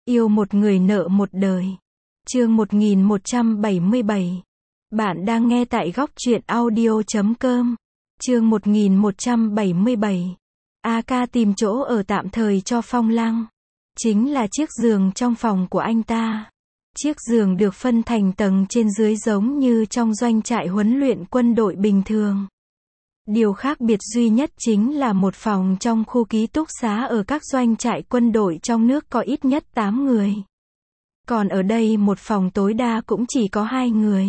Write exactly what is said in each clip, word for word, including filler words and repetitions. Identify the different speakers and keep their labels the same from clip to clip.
Speaker 1: Yêu một người nợ một đời. Chương một nghìn một trăm bảy mươi bảy. Bạn đang nghe tại góc truyện audio chấm com. Chương một nghìn một trăm bảy mươi bảy. a ca tìm chỗ ở tạm thời cho Phong Lăng. Chính là chiếc giường trong phòng của anh ta. Chiếc giường được phân thành tầng trên dưới giống như trong doanh trại huấn luyện quân đội bình thường. Điều khác biệt duy nhất chính là một phòng trong khu ký túc xá ở các doanh trại quân đội trong nước có ít nhất tám người. Còn ở đây một phòng tối đa cũng chỉ có hai người.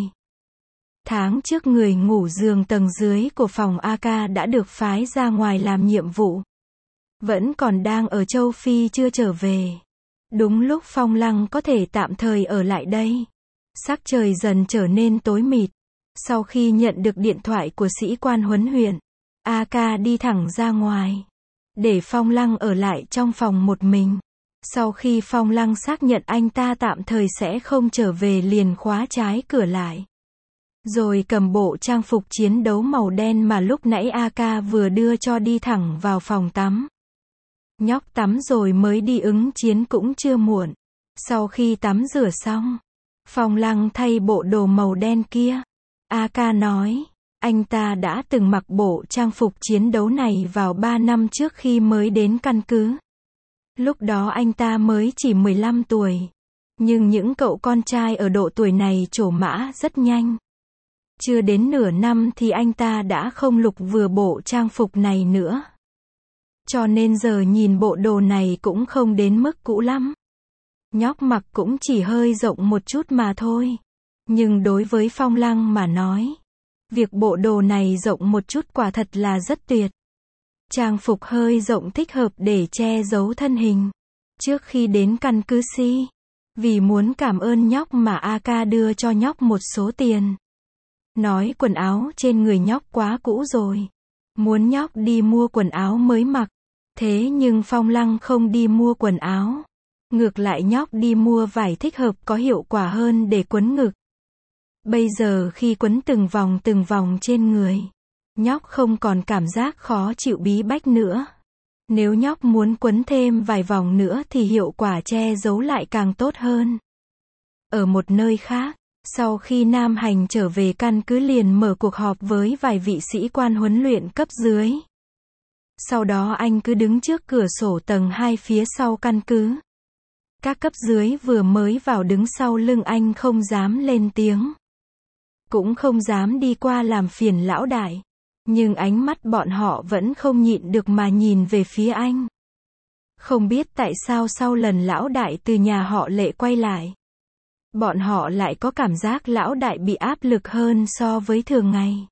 Speaker 1: Tháng trước người ngủ giường tầng dưới của phòng a ca đã được phái ra ngoài làm nhiệm vụ. Vẫn còn đang ở châu Phi chưa trở về. Đúng lúc Phong Lăng có thể tạm thời ở lại đây. Sắc trời dần trở nên tối mịt. Sau khi nhận được điện thoại của sĩ quan huấn huyện, a ca đi thẳng ra ngoài. Để Phong Lăng ở lại trong phòng một mình. Sau khi Phong Lăng xác nhận anh ta tạm thời sẽ không trở về liền khóa trái cửa lại. Rồi cầm bộ trang phục chiến đấu màu đen mà lúc nãy a ca vừa đưa cho đi thẳng vào phòng tắm. Nhóc tắm rồi mới đi ứng chiến cũng chưa muộn. Sau khi tắm rửa xong, Phong Lăng thay bộ đồ màu đen kia. a ca nói, anh ta đã từng mặc bộ trang phục chiến đấu này vào ba năm trước khi mới đến căn cứ. Lúc đó anh ta mới chỉ mười lăm tuổi. Nhưng những cậu con trai ở độ tuổi này trổ mã rất nhanh. Chưa đến nửa năm thì anh ta đã không lục vừa bộ trang phục này nữa. Cho nên giờ nhìn bộ đồ này cũng không đến mức cũ lắm. Nhóc mặc cũng chỉ hơi rộng một chút mà thôi. Nhưng đối với Phong Lăng mà nói, việc bộ đồ này rộng một chút quả thật là rất tuyệt. Trang phục hơi rộng thích hợp để che giấu thân hình. Trước khi đến căn cứ Si, vì muốn cảm ơn nhóc mà a ca đưa cho nhóc một số tiền. Nói quần áo trên người nhóc quá cũ rồi. Muốn nhóc đi mua quần áo mới mặc. Thế nhưng Phong Lăng không đi mua quần áo. Ngược lại nhóc đi mua vải thích hợp có hiệu quả hơn để quấn ngực. Bây giờ khi quấn từng vòng từng vòng trên người, nhóc không còn cảm giác khó chịu bí bách nữa. Nếu nhóc muốn quấn thêm vài vòng nữa thì hiệu quả che giấu lại càng tốt hơn. Ở một nơi khác, sau khi Nam Hành trở về căn cứ liền mở cuộc họp với vài vị sĩ quan huấn luyện cấp dưới. Sau đó anh cứ đứng trước cửa sổ tầng hai phía sau căn cứ. Các cấp dưới vừa mới vào đứng sau lưng anh không dám lên tiếng. Cũng không dám đi qua làm phiền lão đại. Nhưng ánh mắt bọn họ vẫn không nhịn được mà nhìn về phía anh. Không biết tại sao sau lần lão đại từ nhà họ Lệ quay lại, bọn họ lại có cảm giác lão đại bị áp lực hơn so với thường ngày.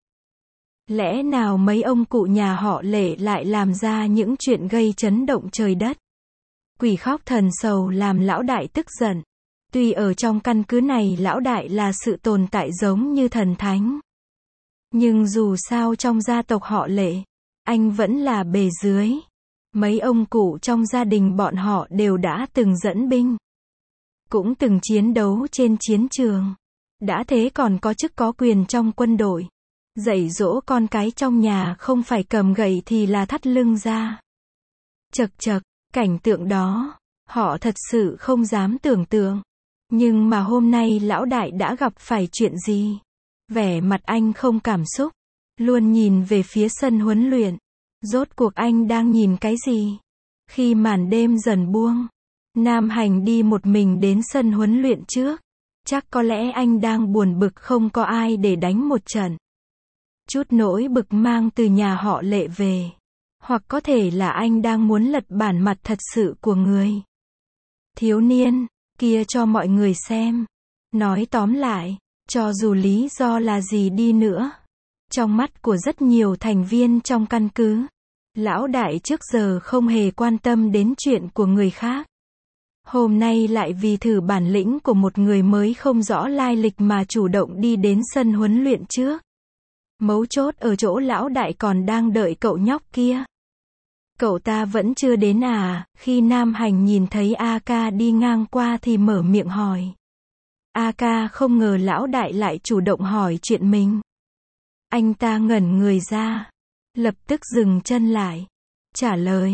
Speaker 1: Lẽ nào mấy ông cụ nhà họ Lệ lại làm ra những chuyện gây chấn động trời đất? Quỷ khóc thần sầu làm lão đại tức giận. Tuy ở trong căn cứ này lão đại là sự tồn tại giống như thần thánh. Nhưng dù sao trong gia tộc họ Lệ, anh vẫn là bề dưới. Mấy ông cụ trong gia đình bọn họ đều đã từng dẫn binh. Cũng từng chiến đấu trên chiến trường. Đã thế còn có chức có quyền trong quân đội. Dạy dỗ con cái trong nhà không phải cầm gậy thì là thắt lưng ra. Chật chật, cảnh tượng đó, họ thật sự không dám tưởng tượng. Nhưng mà hôm nay lão đại đã gặp phải chuyện gì? Vẻ mặt anh không cảm xúc, luôn nhìn về phía sân huấn luyện. Rốt cuộc anh đang nhìn cái gì? Khi màn đêm dần buông, Nam Hành đi một mình đến sân huấn luyện trước. Chắc có lẽ anh đang buồn bực không có ai để đánh một trận. Chút nỗi bực mang từ nhà họ Lệ về. Hoặc có thể là anh đang muốn lật bản mặt thật sự của người thiếu niên kia cho mọi người xem. Nói tóm lại, cho dù lý do là gì đi nữa, trong mắt của rất nhiều thành viên trong căn cứ, lão đại trước giờ không hề quan tâm đến chuyện của người khác. Hôm nay lại vì thử bản lĩnh của một người mới không rõ lai lịch mà chủ động đi đến sân huấn luyện trước. Mấu chốt ở chỗ lão đại còn đang đợi cậu nhóc kia. Cậu ta vẫn chưa đến à? Khi Nam Hành nhìn thấy a ca đi ngang qua thì mở miệng hỏi. a ca không ngờ lão đại lại chủ động hỏi chuyện mình. Anh ta ngẩn người ra, lập tức dừng chân lại, trả lời,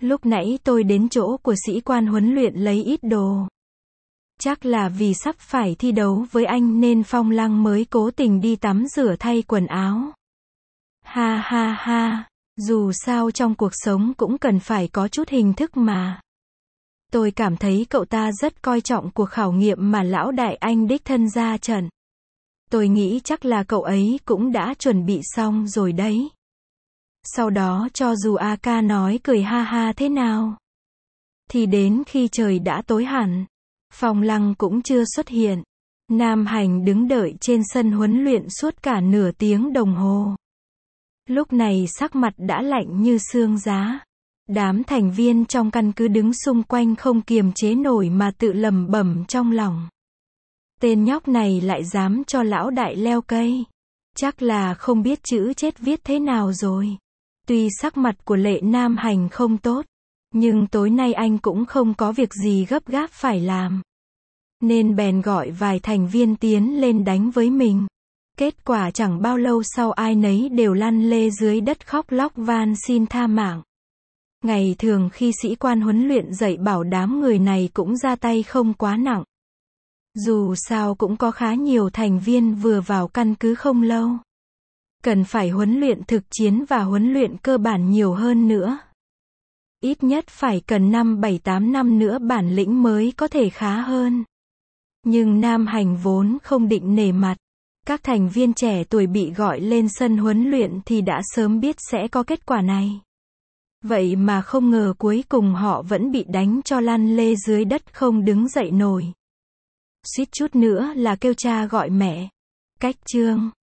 Speaker 1: Lúc nãy tôi đến chỗ của sĩ quan huấn luyện lấy ít đồ. Chắc là vì sắp phải thi đấu với anh nên Phong Lăng mới cố tình đi tắm rửa thay quần áo. Ha ha ha, dù sao trong cuộc sống cũng cần phải có chút hình thức mà. Tôi cảm thấy cậu ta rất coi trọng cuộc khảo nghiệm mà lão đại anh đích thân ra trận. Tôi nghĩ chắc là cậu ấy cũng đã chuẩn bị xong rồi đấy. Sau đó cho dù a ca nói cười ha ha thế nào, thì đến khi trời đã tối hẳn, Phong Lăng cũng chưa xuất hiện. Nam Hành đứng đợi trên sân huấn luyện suốt cả nửa tiếng đồng hồ. Lúc này sắc mặt đã lạnh như xương giá. Đám thành viên trong căn cứ đứng xung quanh không kiềm chế nổi mà tự lẩm bẩm trong lòng. Tên nhóc này lại dám cho lão đại leo cây. Chắc là không biết chữ chết viết thế nào rồi. Tuy sắc mặt của Lệ Nam Hành không tốt, nhưng tối nay anh cũng không có việc gì gấp gáp phải làm. Nên bèn gọi vài thành viên tiến lên đánh với mình. Kết quả chẳng bao lâu sau ai nấy đều lăn lê dưới đất khóc lóc van xin tha mạng. Ngày thường khi sĩ quan huấn luyện dạy bảo đám người này cũng ra tay không quá nặng. Dù sao cũng có khá nhiều thành viên vừa vào căn cứ không lâu. Cần phải huấn luyện thực chiến và huấn luyện cơ bản nhiều hơn nữa. Ít nhất phải cần năm bảy tám năm nữa bản lĩnh mới có thể khá hơn. Nhưng Nam Hành vốn không định nể mặt. Các thành viên trẻ tuổi bị gọi lên sân huấn luyện thì đã sớm biết sẽ có kết quả này. Vậy mà không ngờ cuối cùng họ vẫn bị đánh cho lăn lê dưới đất không đứng dậy nổi. Suýt chút nữa là kêu cha gọi mẹ. Cách chương